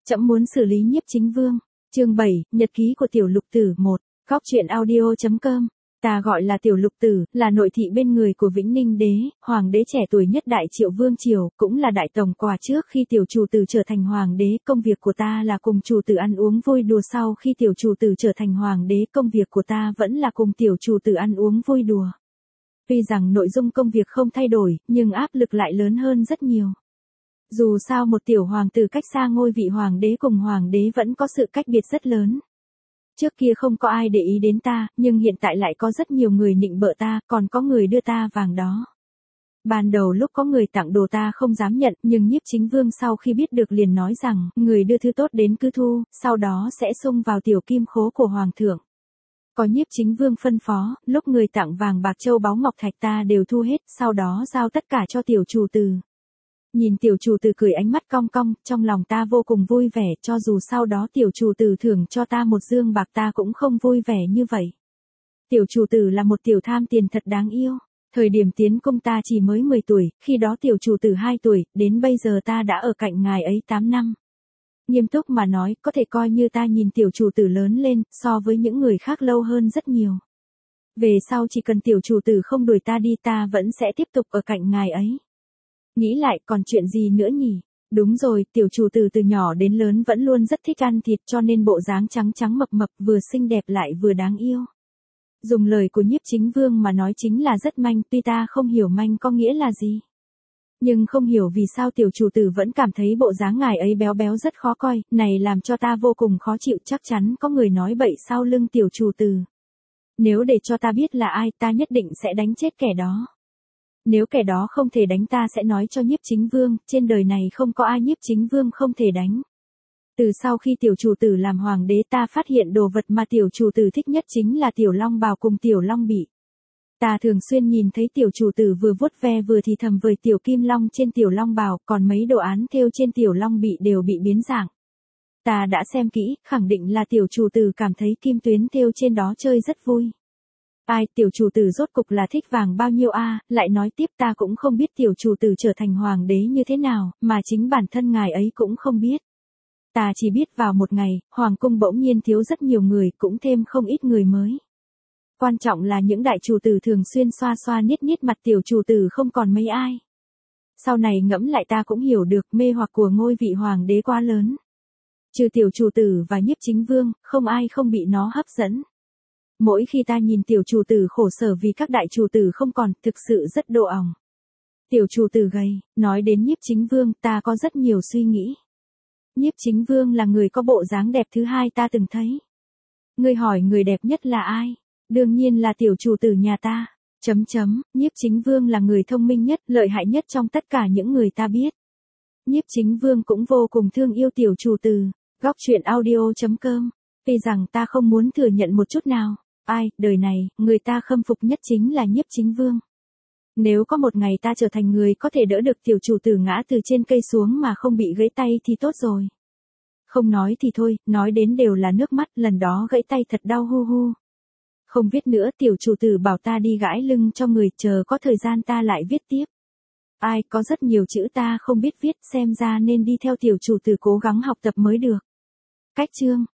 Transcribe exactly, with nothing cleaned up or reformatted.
Trẫm muốn xử lý Nhiếp Chính Vương. Chương bảy, Nhật ký của Tiểu Lục Tử một. Góc truyện audio chấm com. Ta gọi là Tiểu Lục Tử, là nội thị bên người của Vĩnh Ninh đế, hoàng đế trẻ tuổi nhất Đại Triệu Vương triều, cũng là đại tổng quản trước khi tiểu chủ tử trở thành hoàng đế. Công việc của ta là cùng chủ tử ăn uống vui đùa. Sau khi tiểu chủ tử trở thành hoàng đế, công việc của ta vẫn là cùng tiểu chủ tử ăn uống vui đùa. Tuy rằng nội dung công việc không thay đổi, nhưng áp lực lại lớn hơn rất nhiều. Dù sao một tiểu hoàng tử cách xa ngôi vị hoàng đế cùng hoàng đế vẫn có sự cách biệt rất lớn. Trước kia không có ai để ý đến ta, nhưng hiện tại lại có rất nhiều người nịnh bợ ta, còn có người đưa ta vàng đó. Ban đầu lúc có người tặng đồ ta không dám nhận, nhưng Nhiếp Chính Vương sau khi biết được liền nói rằng, người đưa thứ tốt đến cứ thu, sau đó sẽ xung vào tiểu kim khố của hoàng thượng. Có Nhiếp Chính Vương phân phó, lúc người tặng vàng bạc châu báu ngọc thạch ta đều thu hết, sau đó giao tất cả cho tiểu chủ tử. Nhìn tiểu chủ tử cười ánh mắt cong cong, trong lòng ta vô cùng vui vẻ, cho dù sau đó tiểu chủ tử thưởng cho ta một dương bạc ta cũng không vui vẻ như vậy. Tiểu chủ tử là một tiểu tham tiền thật đáng yêu. Thời điểm tiến cung ta chỉ mới mười tuổi, khi đó tiểu chủ tử hai tuổi, đến bây giờ ta đã ở cạnh ngài ấy tám năm. Nghiêm túc mà nói, có thể coi như ta nhìn tiểu chủ tử lớn lên, so với những người khác lâu hơn rất nhiều. Về sau chỉ cần tiểu chủ tử không đuổi ta đi ta vẫn sẽ tiếp tục ở cạnh ngài ấy. Nghĩ lại còn chuyện gì nữa nhỉ? Đúng rồi, tiểu chủ tử từ nhỏ đến lớn vẫn luôn rất thích ăn thịt cho nên bộ dáng trắng trắng mập mập vừa xinh đẹp lại vừa đáng yêu. Dùng lời của Nhiếp Chính Vương mà nói chính là rất manh, tuy ta không hiểu manh có nghĩa là gì. Nhưng không hiểu vì sao tiểu chủ tử vẫn cảm thấy bộ dáng ngài ấy béo béo rất khó coi, này làm cho ta vô cùng khó chịu, chắc chắn có người nói bậy sau lưng tiểu chủ tử. Nếu để cho ta biết là ai ta nhất định sẽ đánh chết kẻ đó. Nếu kẻ đó không thể đánh ta sẽ nói cho Nhiếp Chính Vương, trên đời này không có ai Nhiếp Chính Vương không thể đánh. Từ sau khi tiểu chủ tử làm hoàng đế ta phát hiện đồ vật mà tiểu chủ tử thích nhất chính là tiểu long bào cùng tiểu long bị. Ta thường xuyên nhìn thấy tiểu chủ tử vừa vuốt ve vừa thì thầm với tiểu kim long trên tiểu long bào, còn mấy đồ án thêu trên tiểu long bị đều bị biến dạng. Ta đã xem kỹ, khẳng định là tiểu chủ tử cảm thấy kim tuyến thêu trên đó chơi rất vui. Ai, tiểu chủ tử rốt cục là thích vàng bao nhiêu a? Lại nói tiếp ta cũng không biết tiểu chủ tử trở thành hoàng đế như thế nào, mà chính bản thân ngài ấy cũng không biết. Ta chỉ biết vào một ngày, hoàng cung bỗng nhiên thiếu rất nhiều người, cũng thêm không ít người mới. Quan trọng là những đại chủ tử thường xuyên xoa xoa niết niết mặt tiểu chủ tử không còn mấy ai. Sau này ngẫm lại ta cũng hiểu được mê hoặc của ngôi vị hoàng đế quá lớn. Trừ tiểu chủ tử và Nhiếp Chính Vương, không ai không bị nó hấp dẫn. Mỗi khi ta nhìn tiểu chủ tử khổ sở vì các đại chủ tử không còn, thực sự rất đau lòng. Tiểu chủ tử gầy, nói đến Nhiếp Chính Vương, ta có rất nhiều suy nghĩ. Nhiếp Chính Vương là người có bộ dáng đẹp thứ hai ta từng thấy. Ngươi hỏi người đẹp nhất là ai? Đương nhiên là tiểu chủ tử nhà ta. Chấm chấm, Nhiếp Chính Vương là người thông minh nhất, lợi hại nhất trong tất cả những người ta biết. Nhiếp Chính Vương cũng vô cùng thương yêu tiểu chủ tử. Góc truyện audio chấm com. Tuy rằng ta không muốn thừa nhận một chút nào. Ai, đời này, người ta khâm phục nhất chính là Nhiếp Chính Vương. Nếu có một ngày ta trở thành người có thể đỡ được tiểu chủ tử ngã từ trên cây xuống mà không bị gãy tay thì tốt rồi. Không nói thì thôi, nói đến đều là nước mắt, lần đó gãy tay thật đau hu hu. Không viết nữa, tiểu chủ tử bảo ta đi gãi lưng cho người, chờ có thời gian ta lại viết tiếp. Ai, có rất nhiều chữ ta không biết viết, xem ra nên đi theo tiểu chủ tử cố gắng học tập mới được. Cách chương